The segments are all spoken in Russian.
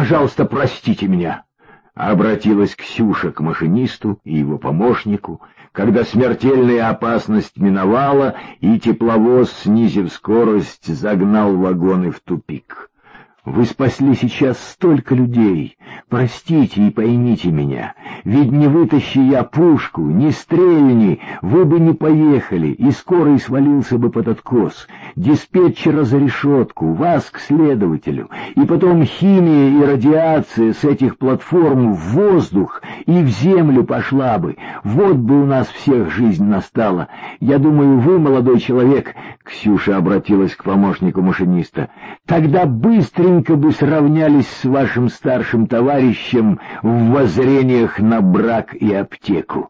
Пожалуйста, простите меня!» Обратилась Ксюша к машинисту и его помощнику, когда смертельная опасность миновала, и тепловоз, снизив скорость, загнал вагоны в тупик. «Вы спасли сейчас столько людей. Простите и поймите меня. Ведь не вытащи я пушку, не стрельни, вы бы не поехали, и скорый свалился бы под откос. Диспетчера за решетку, вас к следователю, и потом химия и радиация с этих платформ в воздух и в землю пошла бы. Вот бы у нас всех жизнь настала. Я думаю, вы, молодой человек, — Ксюша обратилась к помощнику машиниста, — тогда быстренько бы сравнялись с вашим старшим товарищем в воззрениях на брак и аптеку.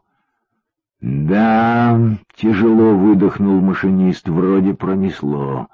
«Да», — тяжело выдохнул машинист, — «вроде пронесло.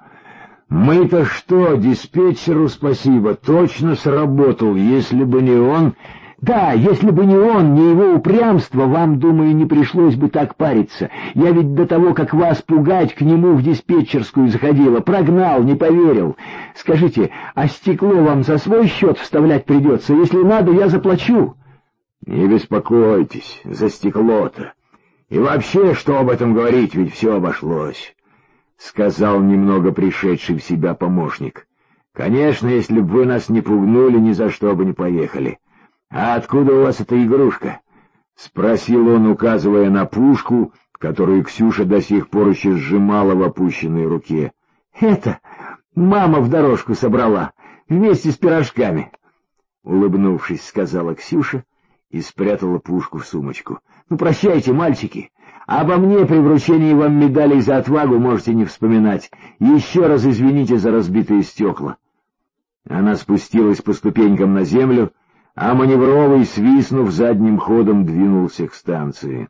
Мы-то что, диспетчеру спасибо, точно сработал, если бы не он...» «Да, если бы не он, не его упрямство, вам, думаю, не пришлось бы так париться. Я ведь до того, как вас пугать, к нему в диспетчерскую заходила, прогнал, не поверил. Скажите, а стекло вам за свой счет вставлять придется? Если надо, я заплачу». «Не беспокойтесь, за стекло-то. И вообще, что об этом говорить, ведь все обошлось», — сказал немного пришедший в себя помощник. «Конечно, если бы вы нас не пугнули, ни за что бы не поехали. «А откуда у вас эта игрушка?» — спросил он, указывая на пушку, которую Ксюша до сих пор еще сжимала в опущенной руке. «Это мама в дорожку собрала, вместе с пирожками», — улыбнувшись, сказала Ксюша и спрятала пушку в сумочку. «Ну, прощайте, мальчики. Обо мне при вручении вам медалей за отвагу можете не вспоминать. Еще раз извините за разбитые стекла». Она спустилась по ступенькам на землю, а маневровый, свистнув, задним ходом двинулся к станции.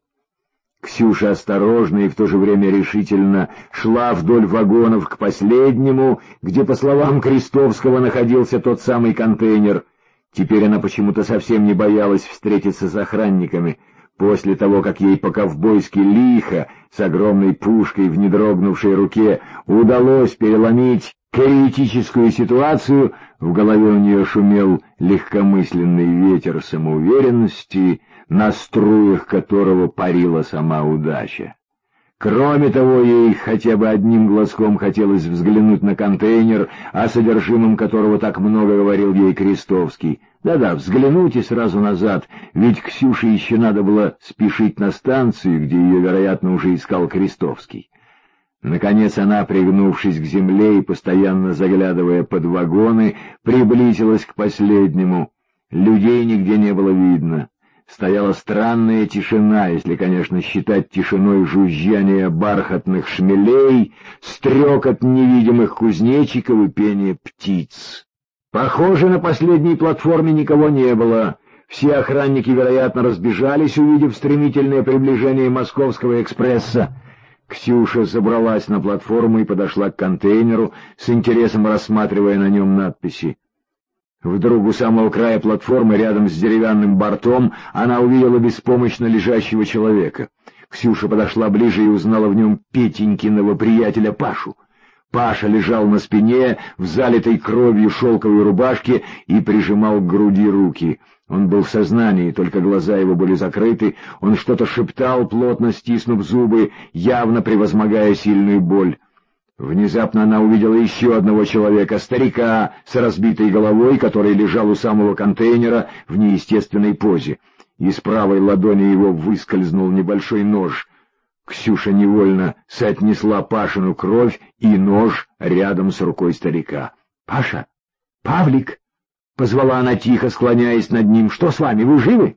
Ксюша осторожно и в то же время решительно шла вдоль вагонов к последнему, где, по словам Крестовского, находился тот самый контейнер. Теперь она почему-то совсем не боялась встретиться с охранниками. После того, как ей по-ковбойски лихо, с огромной пушкой в недрогнувшей руке, удалось переломить критическую ситуацию, в голове у нее шумел легкомысленный ветер самоуверенности, на струях которого парила сама удача. Кроме того, ей хотя бы одним глазком хотелось взглянуть на контейнер, о содержимом которого так много говорил ей Крестовский. Да-да, взглянуть и сразу назад, ведь Ксюше еще надо было спешить на станцию, где ее, вероятно, уже искал Крестовский. Наконец она, пригнувшись к земле и постоянно заглядывая под вагоны, приблизилась к последнему. Людей нигде не было видно. Стояла странная тишина, если, конечно, считать тишиной жужжание бархатных шмелей, стрекот невидимых кузнечиков и пение птиц. Похоже, на последней платформе никого не было. Все охранники, вероятно, разбежались, увидев стремительное приближение Московского экспресса. Ксюша забралась на платформу и подошла к контейнеру, с интересом рассматривая на нем надписи. Вдруг у самого края платформы, рядом с деревянным бортом, она увидела беспомощно лежащего человека. Ксюша подошла ближе и узнала в нем Петенькиного приятеля Пашу. Паша лежал на спине, в залитой кровью шелковой рубашке, и прижимал к груди руки. Он был в сознании, только глаза его были закрыты, он что-то шептал, плотно стиснув зубы, явно превозмогая сильную боль. Внезапно она увидела еще одного человека, старика с разбитой головой, который лежал у самого контейнера в неестественной позе. Из правой ладони его выскользнул небольшой нож. Ксюша невольно соотнесла Пашину кровь и нож рядом с рукой старика. «Паша! Павлик!» — позвала она тихо, склоняясь над ним. «Что с вами, вы живы?»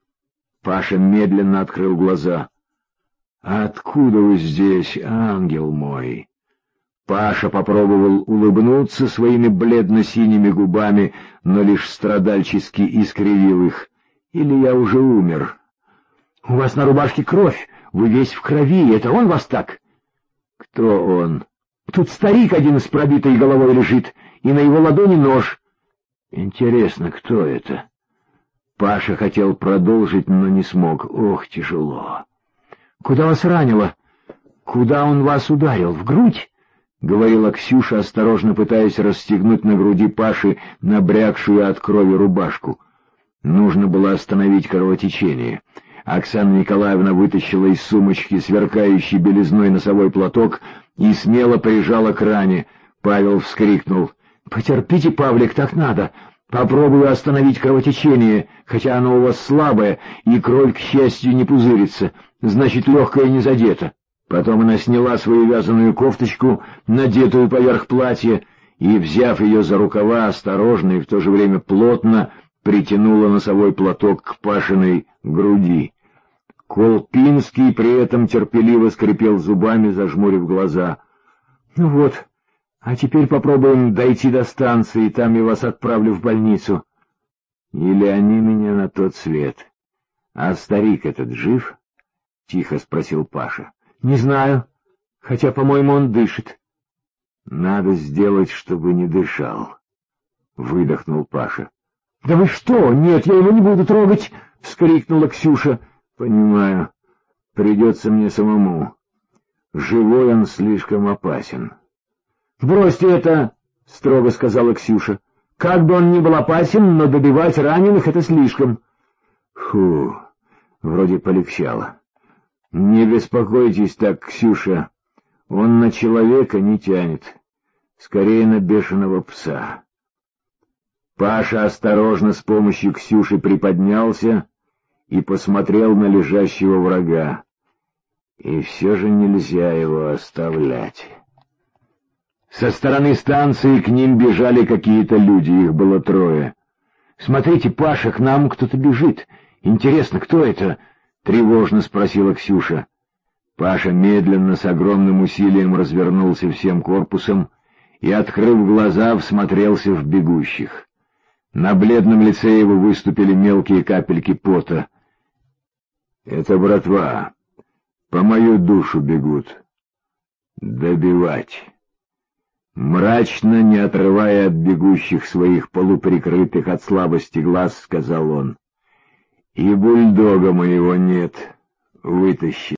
Паша медленно открыл глаза. «Откуда вы здесь, ангел мой?» Паша попробовал улыбнуться своими бледно-синими губами, но лишь страдальчески искривил их. «Или я уже умер?» «У вас на рубашке кровь, вы весь в крови, это он вас так?» «Кто он?» «Тут старик один с пробитой головой лежит, и на его ладони нож». «Интересно, кто это?» Паша хотел продолжить, но не смог. Ох, тяжело. «Куда вас ранило? Куда он вас ударил? В грудь?» — говорила Ксюша, осторожно пытаясь расстегнуть на груди Паши набрякшую от крови рубашку. Нужно было остановить кровотечение. Оксана Николаевна вытащила из сумочки сверкающий белизной носовой платок и смело прижала к ране. Павел вскрикнул: «Потерпите, Павлик, так надо. Попробую остановить кровотечение, хотя оно у вас слабое, и кровь, к счастью, не пузырится, значит, легкое не задето». Потом она сняла свою вязаную кофточку, надетую поверх платья, и, взяв ее за рукава, осторожно и в то же время плотно притянула носовой платок к Пашиной груди. Колпинский при этом терпеливо скрипел зубами, зажмурив глаза. «Ну вот, а теперь попробуем дойти до станции, там я вас отправлю в больницу». «Или они меня на тот свет. А старик этот жив?» — тихо спросил Паша. «Не знаю, хотя, по-моему, он дышит». «Надо сделать, чтобы не дышал», — выдохнул Паша. «Да вы что? Нет, я его не буду трогать!» — вскрикнула Ксюша. «Понимаю. Придется мне самому. Живой он слишком опасен». «Бросьте это!» — строго сказала Ксюша. «Как бы он ни был опасен, но добивать раненых — это слишком». «Фу, вроде полегчало. Не беспокойтесь так, Ксюша. Он на человека не тянет. Скорее на бешеного пса». Паша осторожно с помощью Ксюши приподнялся и посмотрел на лежащего врага. И все же нельзя его оставлять. Со стороны станции к ним бежали какие-то люди, их было 3. «Смотрите, Паша, к нам кто-то бежит. Интересно, кто это?» — тревожно спросила Ксюша. Паша медленно, с огромным усилием развернулся всем корпусом и, открыв глаза, всмотрелся в бегущих. На бледном лице его выступили мелкие капельки пота. «Это братва. По мою душу бегут. Добивать». Мрачно, не отрывая от бегущих своих полуприкрытых от слабости глаз, сказал он: «И бульдога моего нет. Вытащи».